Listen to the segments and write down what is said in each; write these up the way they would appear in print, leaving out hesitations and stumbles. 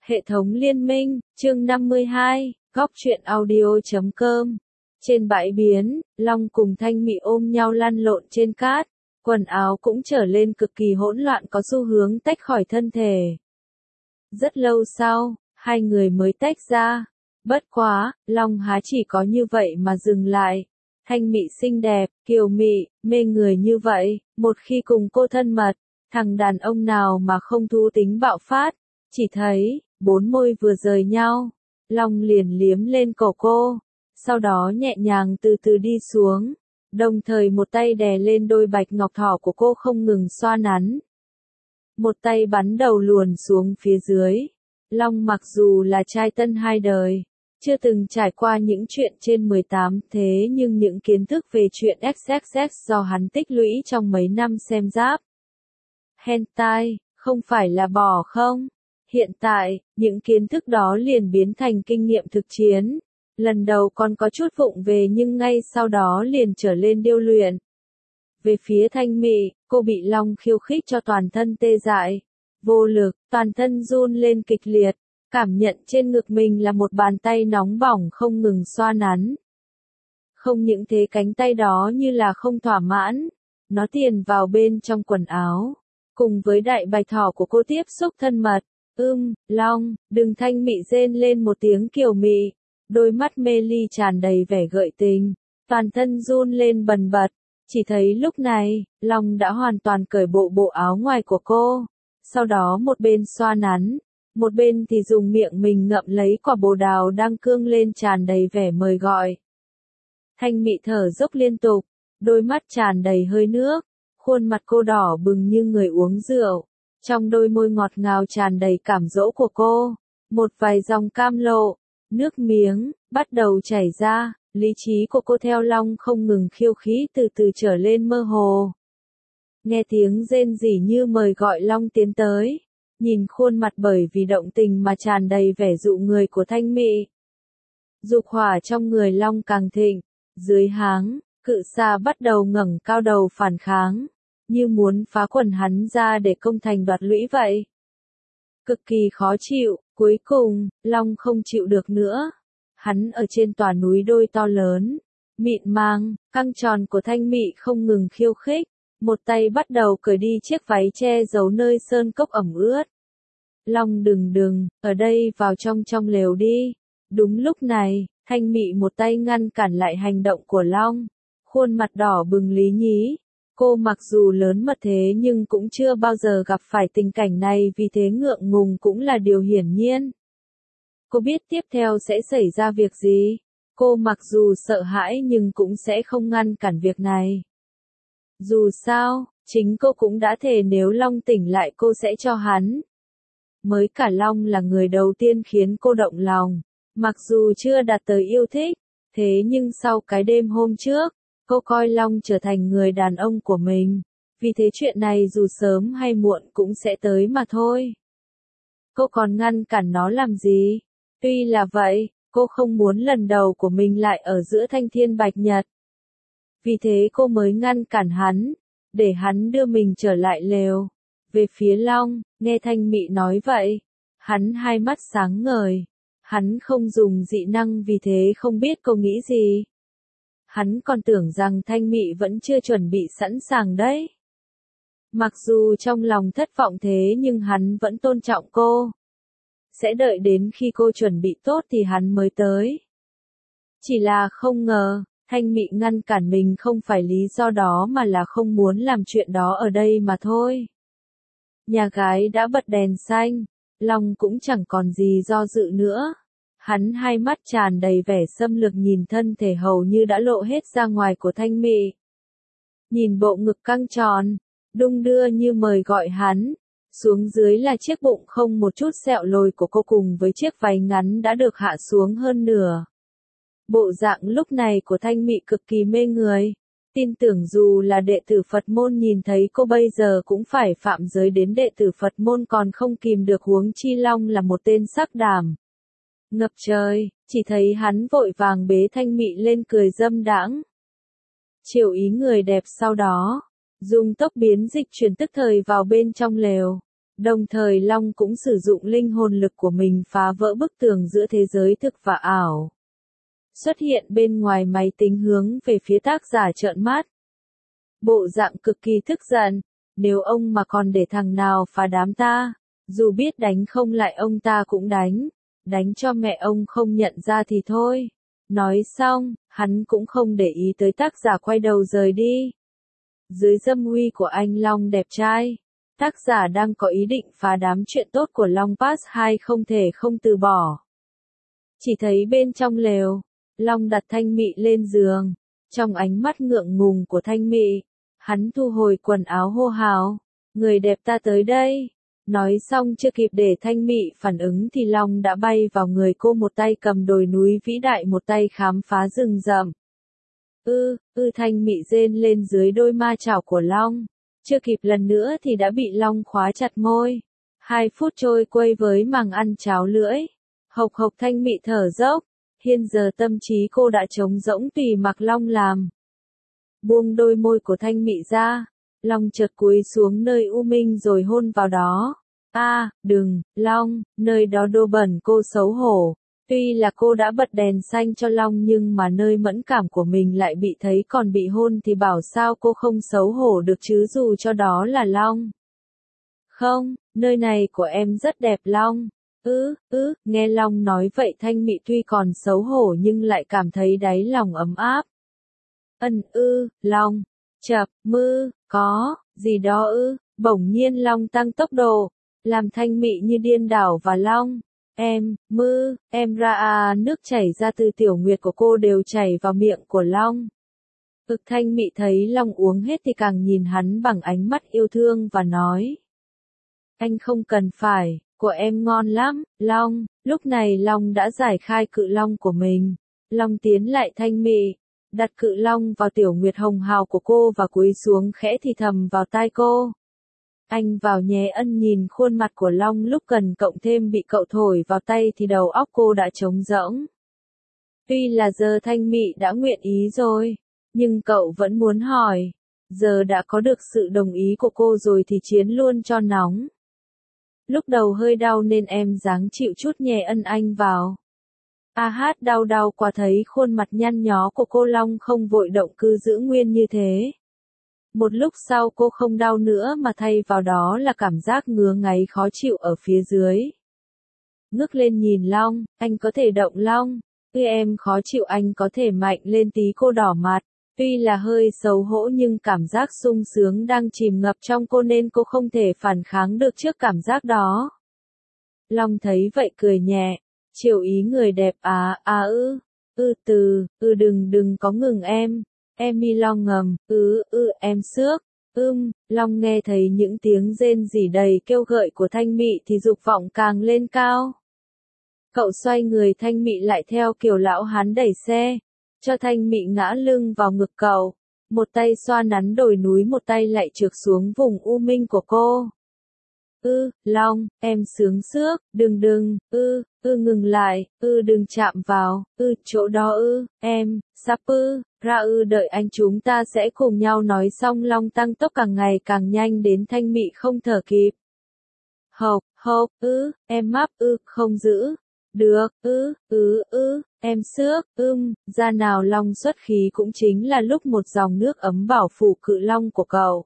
Hệ thống liên minh, chương 52, góc truyện audio.com. Trên bãi biển, Long cùng Thanh Mị ôm nhau lăn lộn trên cát, quần áo cũng trở lên cực kỳ hỗn loạn có xu hướng tách khỏi thân thể. Rất lâu sau, hai người mới tách ra. Bất quá, Long há chỉ có như vậy mà dừng lại. Thanh Mị xinh đẹp, kiều mị, mê người như vậy, một khi cùng cô thân mật, thằng đàn ông nào mà không thú tính bạo phát, chỉ thấy, bốn môi vừa rời nhau, Long liền liếm lên cổ cô, sau đó nhẹ nhàng từ từ đi xuống, đồng thời một tay đè lên đôi bạch ngọc thỏ của cô không ngừng xoa nắn. Một tay bắn đầu luồn xuống phía dưới. Long mặc dù là trai tân hai đời, chưa từng trải qua những chuyện trên 18 thế nhưng những kiến thức về chuyện XXX do hắn tích lũy trong mấy năm xem giáp hentai, không phải là bỏ không? Hiện tại, những kiến thức đó liền biến thành kinh nghiệm thực chiến. Lần đầu còn có chút vụng về nhưng ngay sau đó liền trở lên điêu luyện. Về phía Thanh Mị, cô bị Long khiêu khích cho toàn thân tê dại, vô lực, toàn thân run lên kịch liệt, cảm nhận trên ngực mình là một bàn tay nóng bỏng không ngừng xoa nắn. Không những thế cánh tay đó như là không thỏa mãn, nó tiền vào bên trong quần áo, cùng với đại bạch thỏ của cô tiếp xúc thân mật. Long, đừng. Thanh Mị rên lên một tiếng kiều mị, đôi mắt mê ly tràn đầy vẻ gợi tình, toàn thân run lên bần bật. Chỉ thấy lúc này, Long đã hoàn toàn cởi bộ áo ngoài của cô, sau đó một bên xoa nắn, một bên thì dùng miệng mình ngậm lấy quả bồ đào đang cương lên tràn đầy vẻ mời gọi. Thanh Mị thở dốc liên tục, đôi mắt tràn đầy hơi nước, khuôn mặt cô đỏ bừng như người uống rượu. Trong đôi môi ngọt ngào tràn đầy cảm dỗ của cô, một vài dòng cam lộ, nước miếng, bắt đầu chảy ra, lý trí của cô theo Long không ngừng khiêu khích từ từ trở lên mơ hồ. Nghe tiếng rên rỉ như mời gọi Long tiến tới, nhìn khuôn mặt bởi vì động tình mà tràn đầy vẻ dụ người của Thanh Mị. Dục hỏa trong người Long càng thịnh, dưới háng, cự xà bắt đầu ngẩng cao đầu phản kháng, như muốn phá quần hắn ra để công thành đoạt lũy vậy. Cực kỳ khó chịu, cuối cùng, Long không chịu được nữa. Hắn ở trên tòa núi đôi to lớn, mịn màng, căng tròn của Thanh Mị không ngừng khiêu khích, một tay bắt đầu cởi đi chiếc váy che giấu nơi sơn cốc ẩm ướt. Long đừng, ở đây vào trong lều đi. Đúng lúc này, Thanh Mị một tay ngăn cản lại hành động của Long, khuôn mặt đỏ bừng lý nhí. Cô mặc dù lớn mật thế nhưng cũng chưa bao giờ gặp phải tình cảnh này vì thế ngượng ngùng cũng là điều hiển nhiên. Cô biết tiếp theo sẽ xảy ra việc gì. Cô mặc dù sợ hãi nhưng cũng sẽ không ngăn cản việc này. Dù sao, chính cô cũng đã thề nếu Long tỉnh lại cô sẽ cho hắn. Mới cả Long là người đầu tiên khiến cô động lòng. Mặc dù chưa đạt tới yêu thích, thế nhưng sau cái đêm hôm trước, cô coi Long trở thành người đàn ông của mình, vì thế chuyện này dù sớm hay muộn cũng sẽ tới mà thôi. Cô còn ngăn cản nó làm gì? Tuy là vậy, cô không muốn lần đầu của mình lại ở giữa thanh thiên bạch nhật. Vì thế cô mới ngăn cản hắn, để hắn đưa mình trở lại lều. Về phía Long, nghe Thanh Mị nói vậy, hắn hai mắt sáng ngời. Hắn không dùng dị năng vì thế không biết cô nghĩ gì. Hắn còn tưởng rằng Thanh Mị vẫn chưa chuẩn bị sẵn sàng đấy. Mặc dù trong lòng thất vọng thế nhưng hắn vẫn tôn trọng cô. Sẽ đợi đến khi cô chuẩn bị tốt thì hắn mới tới. Chỉ là không ngờ, Thanh Mị ngăn cản mình không phải lý do đó mà là không muốn làm chuyện đó ở đây mà thôi. Nhà gái đã bật đèn xanh, Long cũng chẳng còn gì do dự nữa. Hắn hai mắt tràn đầy vẻ xâm lược nhìn thân thể hầu như đã lộ hết ra ngoài của Thanh Mị. Nhìn bộ ngực căng tròn, đung đưa như mời gọi hắn. Xuống dưới là chiếc bụng không một chút sẹo lồi của cô cùng với chiếc váy ngắn đã được hạ xuống hơn nửa. Bộ dạng lúc này của Thanh Mị cực kỳ mê người. Tin tưởng dù là đệ tử Phật môn nhìn thấy cô bây giờ cũng phải phạm giới đến đệ tử Phật môn còn không kìm được huống chi Long là một tên sắc đảm. Ngập trời, chỉ thấy hắn vội vàng bế Thanh Mị lên cười dâm đãng. Chiều ý người đẹp sau đó, dùng tốc biến dịch chuyển tức thời vào bên trong lều. Đồng thời Long cũng sử dụng linh hồn lực của mình phá vỡ bức tường giữa thế giới thực và ảo. Xuất hiện bên ngoài máy tính hướng về phía tác giả trợn mắt. Bộ dạng cực kỳ tức giận, nếu ông mà còn để thằng nào phá đám ta, dù biết đánh không lại ông ta cũng đánh cho mẹ ông không nhận ra thì thôi. Nói xong, hắn cũng không để ý tới tác giả quay đầu rời đi. Dưới dâm uy của anh Long đẹp trai, tác giả đang có ý định phá đám chuyện tốt của Long Pass 2 không thể không từ bỏ. Chỉ thấy bên trong lều, Long đặt Thanh Mị lên giường, trong ánh mắt ngượng ngùng của Thanh Mị, hắn thu hồi quần áo hô hào, người đẹp ta tới đây. Nói xong chưa kịp để Thanh Mị phản ứng thì Long đã bay vào người cô, một tay cầm đồi núi vĩ đại, một tay khám phá rừng rậm. Thanh Mị rên lên dưới đôi ma chảo của Long. Chưa kịp lần nữa thì đã bị Long khóa chặt môi. 2 phút trôi quay với màng ăn cháo lưỡi. Hộc hộc Thanh Mị thở dốc. Hiện giờ tâm trí cô đã trống rỗng tùy mặc Long làm. Buông đôi môi của Thanh Mị ra. Long chợt cúi xuống nơi u minh rồi hôn vào đó. Đừng, Long, nơi đó đô bẩn, cô xấu hổ. Tuy là cô đã bật đèn xanh cho Long nhưng mà nơi mẫn cảm của mình lại bị thấy còn bị hôn thì bảo sao cô không xấu hổ được chứ, dù cho đó là Long. Không, nơi này của em rất đẹp Long. Nghe Long nói vậy Thanh Mị tuy còn xấu hổ nhưng lại cảm thấy đáy lòng ấm áp. Long, chập, có, gì đó bỗng nhiên Long tăng tốc độ, làm Thanh Mị như điên đảo và Long. Em ra nước chảy ra từ tiểu nguyệt của cô đều chảy vào miệng của Long. Thanh Mị thấy Long uống hết thì càng nhìn hắn bằng ánh mắt yêu thương và nói. Anh không cần phải, của em ngon lắm, Long. Lúc này Long đã giải khai cự long của mình. Long tiến lại Thanh Mị, đặt cự long vào tiểu nguyệt hồng hào của cô và cúi xuống khẽ thì thầm vào tai cô. Anh vào nhé. Nhìn khuôn mặt của Long lúc gần cộng thêm bị cậu thổi vào tay thì đầu óc cô đã trống rỗng. Tuy là giờ Thanh Mị đã nguyện ý rồi, nhưng cậu vẫn muốn hỏi. Giờ đã có được sự đồng ý của cô rồi thì chiến luôn cho nóng. Lúc đầu hơi đau nên em ráng chịu chút nhé. Anh vào. Đau quá. Thấy khuôn mặt nhăn nhó của cô, Long không vội động, cứ giữ nguyên như thế. Một lúc sau cô không đau nữa mà thay vào đó là cảm giác ngứa ngáy khó chịu ở phía dưới. Ngước lên nhìn Long, anh có thể động Long. Em khó chịu, anh có thể mạnh lên tí. Cô đỏ mặt, tuy là hơi xấu hổ nhưng cảm giác sung sướng đang chìm ngập trong cô nên cô không thể phản kháng được trước cảm giác đó. Long thấy vậy cười nhẹ, chiều ý người đẹp. Đừng có ngừng em. Em Long ngầm, em xước. Long nghe thấy những tiếng rên rỉ đầy kêu gợi của Thanh Mị thì dục vọng càng lên cao. Cậu xoay người Thanh Mị lại theo kiểu lão hán đẩy xe, cho Thanh Mị ngã lưng vào ngực cậu, một tay xoa nắn đồi núi, một tay lại trượt xuống vùng u minh của cô. Long, em sướng xước, đừng, ngừng lại, đừng chạm vào, chỗ đó em, sắp ra đợi anh, chúng ta sẽ cùng nhau. Nói xong Long tăng tốc càng ngày càng nhanh đến Thanh Mị không thở kịp. Hộc, em mắp, không giữ, được, em xước, ra nào. Long xuất khí cũng chính là lúc một dòng nước ấm bảo phủ cự long của cậu.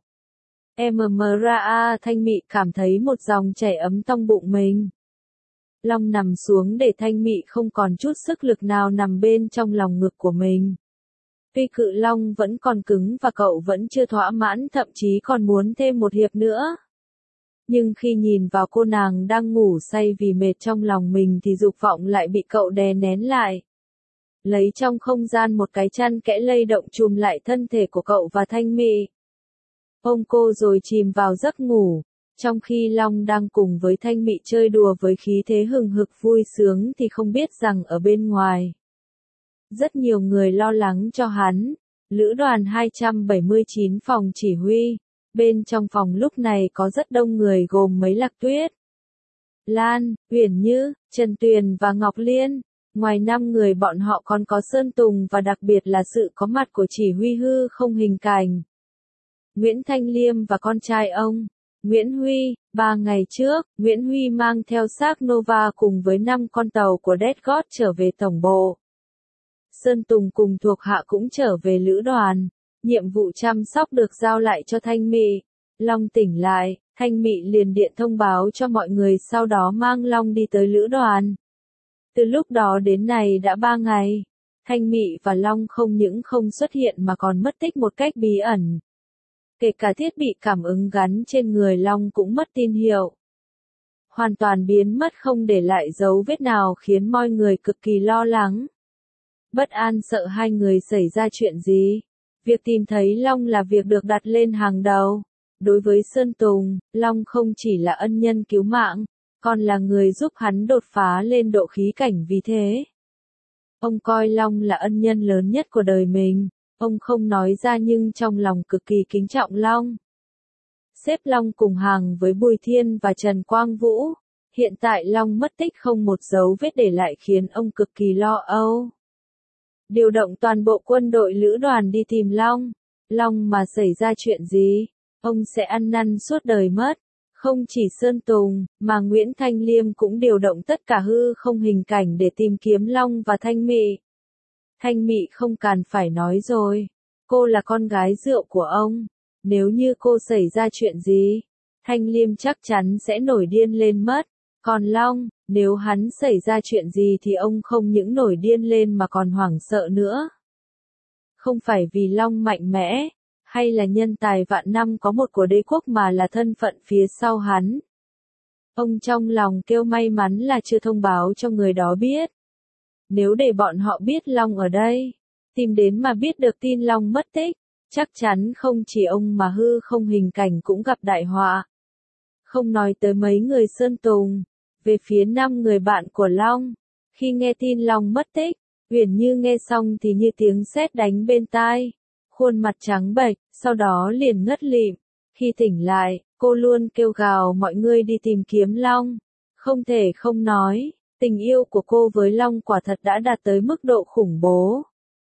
Thanh Mị cảm thấy một dòng chảy ấm trong bụng mình. Long nằm xuống để Thanh Mị không còn chút sức lực nào nằm bên trong lòng ngực của mình. Tuy cự long vẫn còn cứng và cậu vẫn chưa thỏa mãn, thậm chí còn muốn thêm một hiệp nữa. Nhưng khi nhìn vào cô nàng đang ngủ say vì mệt trong lòng mình thì dục vọng lại bị cậu đè nén lại. Lấy trong không gian một cái chăn kẽ lay động chùm lại thân thể của cậu và Thanh Mị. Ôm cô rồi chìm vào giấc ngủ, trong khi Long đang cùng với Thanh Mị chơi đùa với khí thế hừng hực vui sướng thì không biết rằng ở bên ngoài. Rất nhiều người lo lắng cho hắn. Lữ đoàn 279 phòng chỉ huy. Bên trong phòng lúc này có rất đông người gồm mấy Lạc Tuyết, Lan, Uyển Như, Trần Tuyền và Ngọc Liên. Ngoài 5 người bọn họ còn có Sơn Tùng và đặc biệt là sự có mặt của chỉ huy hư không hình cảnh Nguyễn Thanh Liêm và con trai ông. Nguyễn Huy, 3 ngày trước, Nguyễn Huy mang theo xác Nova cùng với 5 con tàu của Death God trở về tổng bộ. Sơn Tùng cùng thuộc hạ cũng trở về lữ đoàn. Nhiệm vụ chăm sóc được giao lại cho Thanh Mị. Long tỉnh lại, Thanh Mị liền điện thông báo cho mọi người, sau đó mang Long đi tới lữ đoàn. Từ lúc đó đến nay đã 3 ngày. Thanh Mị và Long không những không xuất hiện mà còn mất tích một cách bí ẩn. Kể cả thiết bị cảm ứng gắn trên người Long cũng mất tín hiệu. Hoàn toàn biến mất không để lại dấu vết nào, khiến mọi người cực kỳ lo lắng. Bất an sợ hai người xảy ra chuyện gì. Việc tìm thấy Long là việc được đặt lên hàng đầu. Đối với Sơn Tùng, Long không chỉ là ân nhân cứu mạng, còn là người giúp hắn đột phá lên độ khí cảnh, vì thế ông coi Long là ân nhân lớn nhất của đời mình. Ông không nói ra nhưng trong lòng cực kỳ kính trọng Long. Xếp Long cùng hàng với Bùi Thiên và Trần Quang Vũ. Hiện tại Long mất tích không một dấu vết để lại khiến ông cực kỳ lo âu. Điều động toàn bộ quân đội lữ đoàn đi tìm Long. Long mà xảy ra chuyện gì, ông sẽ ăn năn suốt đời mất. Không chỉ Sơn Tùng, mà Nguyễn Thanh Liêm cũng điều động tất cả hư không hình cảnh để tìm kiếm Long và Thanh Mị. Thanh Mị không cần phải nói rồi. Cô là con gái rượu của ông. Nếu như cô xảy ra chuyện gì, Thanh Liêm chắc chắn sẽ nổi điên lên mất. Còn Long, nếu hắn xảy ra chuyện gì thì ông không những nổi điên lên mà còn hoảng sợ nữa. Không phải vì Long mạnh mẽ, hay là nhân tài vạn năm có một của đế quốc, mà là thân phận phía sau hắn. Ông trong lòng kêu may mắn là chưa thông báo cho người đó biết. Nếu để bọn họ biết Long ở đây, tìm đến mà biết được tin Long mất tích, chắc chắn không chỉ ông mà hư không hình cảnh cũng gặp đại họa. Không nói tới mấy người Sơn Tùng, về phía 5 người bạn của Long, khi nghe tin Long mất tích, Uyển Như nghe xong thì như tiếng sét đánh bên tai, khuôn mặt trắng bệch, sau đó liền ngất lịm. Khi tỉnh lại, cô luôn kêu gào mọi người đi tìm kiếm Long. Không thể không nói, tình yêu của cô với Long quả thật đã đạt tới mức độ khủng bố.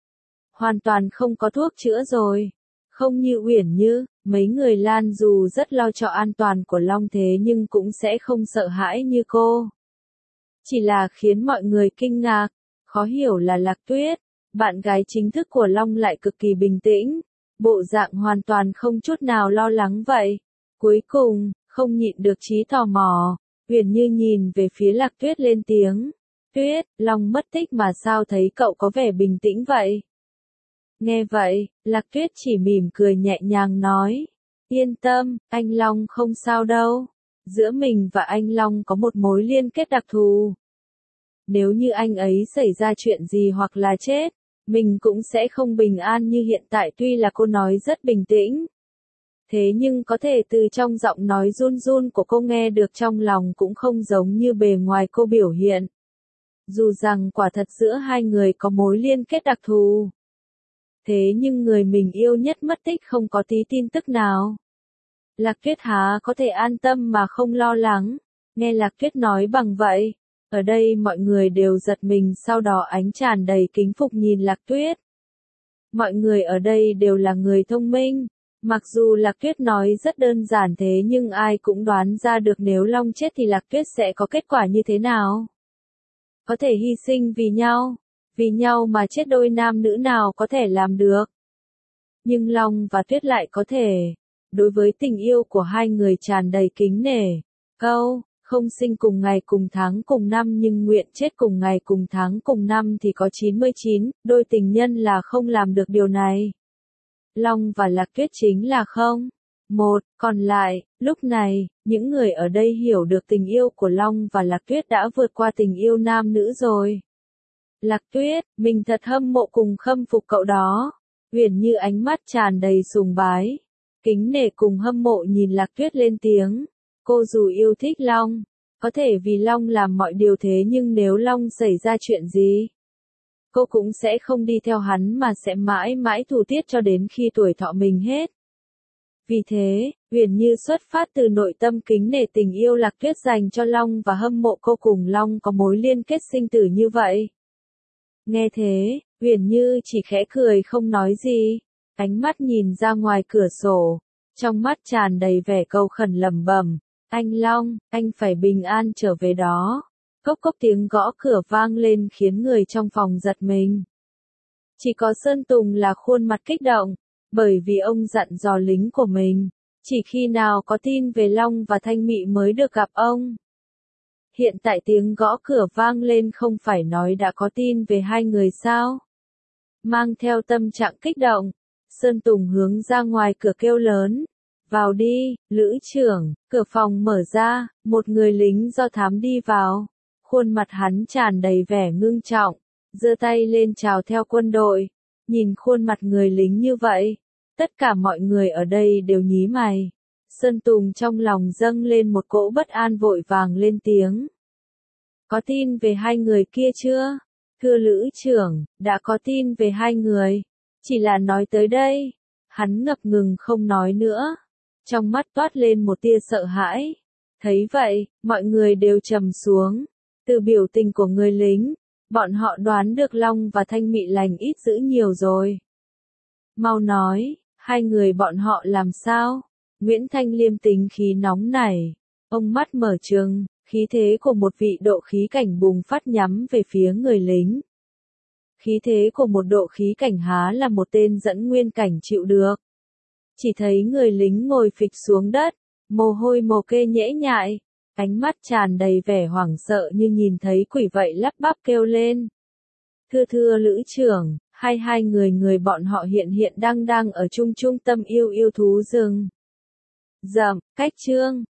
Hoàn toàn không có thuốc chữa rồi. Không như Uyển Như, mấy người Lan dù rất lo cho an toàn của Long thế nhưng cũng sẽ không sợ hãi như cô. Chỉ là khiến mọi người kinh ngạc, khó hiểu là Lạc Tuyết, bạn gái chính thức của Long lại cực kỳ bình tĩnh, bộ dạng hoàn toàn không chút nào lo lắng vậy. Cuối cùng, không nhịn được trí tò mò, Uyển Như nhìn về phía Lạc Tuyết lên tiếng. Tuyết, Long mất tích mà sao thấy cậu có vẻ bình tĩnh vậy? Nghe vậy, Lạc Tuyết chỉ mỉm cười nhẹ nhàng nói. Yên tâm, anh Long không sao đâu. Giữa mình và anh Long có một mối liên kết đặc thù. Nếu như anh ấy xảy ra chuyện gì hoặc là chết, mình cũng sẽ không bình an như hiện tại. Tuy là cô nói rất bình tĩnh, thế nhưng có thể từ trong giọng nói run run của cô nghe được trong lòng cũng không giống như bề ngoài cô biểu hiện. Dù rằng quả thật giữa hai người có mối liên kết đặc thù, thế nhưng người mình yêu nhất mất tích không có tí tin tức nào. Lạc Tuyết há có thể an tâm mà không lo lắng. Nghe Lạc Tuyết nói bằng vậy, ở đây mọi người đều giật mình, sau đó ánh tràn đầy kính phục nhìn Lạc Tuyết. Mọi người ở đây đều là người thông minh. Mặc dù Lạc Tuyết nói rất đơn giản thế nhưng ai cũng đoán ra được nếu Long chết thì Lạc Tuyết sẽ có kết quả như thế nào. Có thể hy sinh vì nhau mà chết, đôi nam nữ nào có thể làm được. Nhưng Long và Tuyết lại có thể. Đối với tình yêu của hai người tràn đầy kính nể. Câu, không sinh cùng ngày cùng tháng cùng năm nhưng nguyện chết cùng ngày cùng tháng cùng năm thì có 99, đôi tình nhân là không làm được điều này. Long và Lạc Tuyết chính là không. Một, còn lại, lúc này, những người ở đây hiểu được tình yêu của Long và Lạc Tuyết đã vượt qua tình yêu nam nữ rồi. Lạc Tuyết, mình thật hâm mộ cùng khâm phục cậu đó. Uyển Như ánh mắt tràn đầy sùng bái, kính nể cùng hâm mộ nhìn Lạc Tuyết lên tiếng. Cô dù yêu thích Long, có thể vì Long làm mọi điều thế nhưng nếu Long xảy ra chuyện gì, cô cũng sẽ không đi theo hắn mà sẽ mãi mãi thù tiết cho đến khi tuổi thọ mình hết. Vì thế, Uyển Như xuất phát từ nội tâm kính nể tình yêu Lạc Tuyết dành cho Long và hâm mộ cô cùng Long có mối liên kết sinh tử như vậy. Nghe thế, Uyển Như chỉ khẽ cười không nói gì, ánh mắt nhìn ra ngoài cửa sổ, trong mắt tràn đầy vẻ câu khẩn lẩm bẩm, anh Long, anh phải bình an trở về đó. Cốc cốc tiếng gõ cửa vang lên khiến người trong phòng giật mình. Chỉ có Sơn Tùng là khuôn mặt kích động, bởi vì ông dặn dò lính của mình, chỉ khi nào có tin về Long và Thanh Mị mới được gặp ông. Hiện tại tiếng gõ cửa vang lên không phải nói đã có tin về hai người sao? Mang theo tâm trạng kích động, Sơn Tùng hướng ra ngoài cửa kêu lớn. Vào đi, Lữ trưởng, cửa phòng mở ra, một người lính do thám đi vào. Khuôn mặt hắn tràn đầy vẻ ngưng trọng, giơ tay lên chào theo quân đội. Nhìn khuôn mặt người lính như vậy, tất cả mọi người ở đây đều nhí mày. Sơn Tùng trong lòng dâng lên một cỗ bất an vội vàng lên tiếng. Có tin về hai người kia chưa? Thưa Lữ trưởng, đã có tin về hai người. Chỉ là nói tới đây. Hắn ngập ngừng không nói nữa. Trong mắt toát lên một tia sợ hãi. Thấy vậy, mọi người đều trầm xuống. Từ biểu tình của người lính, bọn họ đoán được Long và Thanh Mị lành ít dữ nhiều rồi. Mau nói, hai người bọn họ làm sao? Nguyễn Thanh Liêm tính khí nóng nảy. Ông mắt mở trừng, khí thế của một vị độ khí cảnh bùng phát nhắm về phía người lính. Khí thế của một độ khí cảnh há là một tên dẫn nguyên cảnh chịu được. Chỉ thấy người lính ngồi phịch xuống đất, mồ hôi mồ kê nhễ nhại, ánh mắt tràn đầy vẻ hoảng sợ như nhìn thấy quỷ vậy lắp bắp kêu lên. Thưa Lữ trưởng, hai người bọn họ hiện đang ở trung tâm yêu thú rừng. Cách Trương,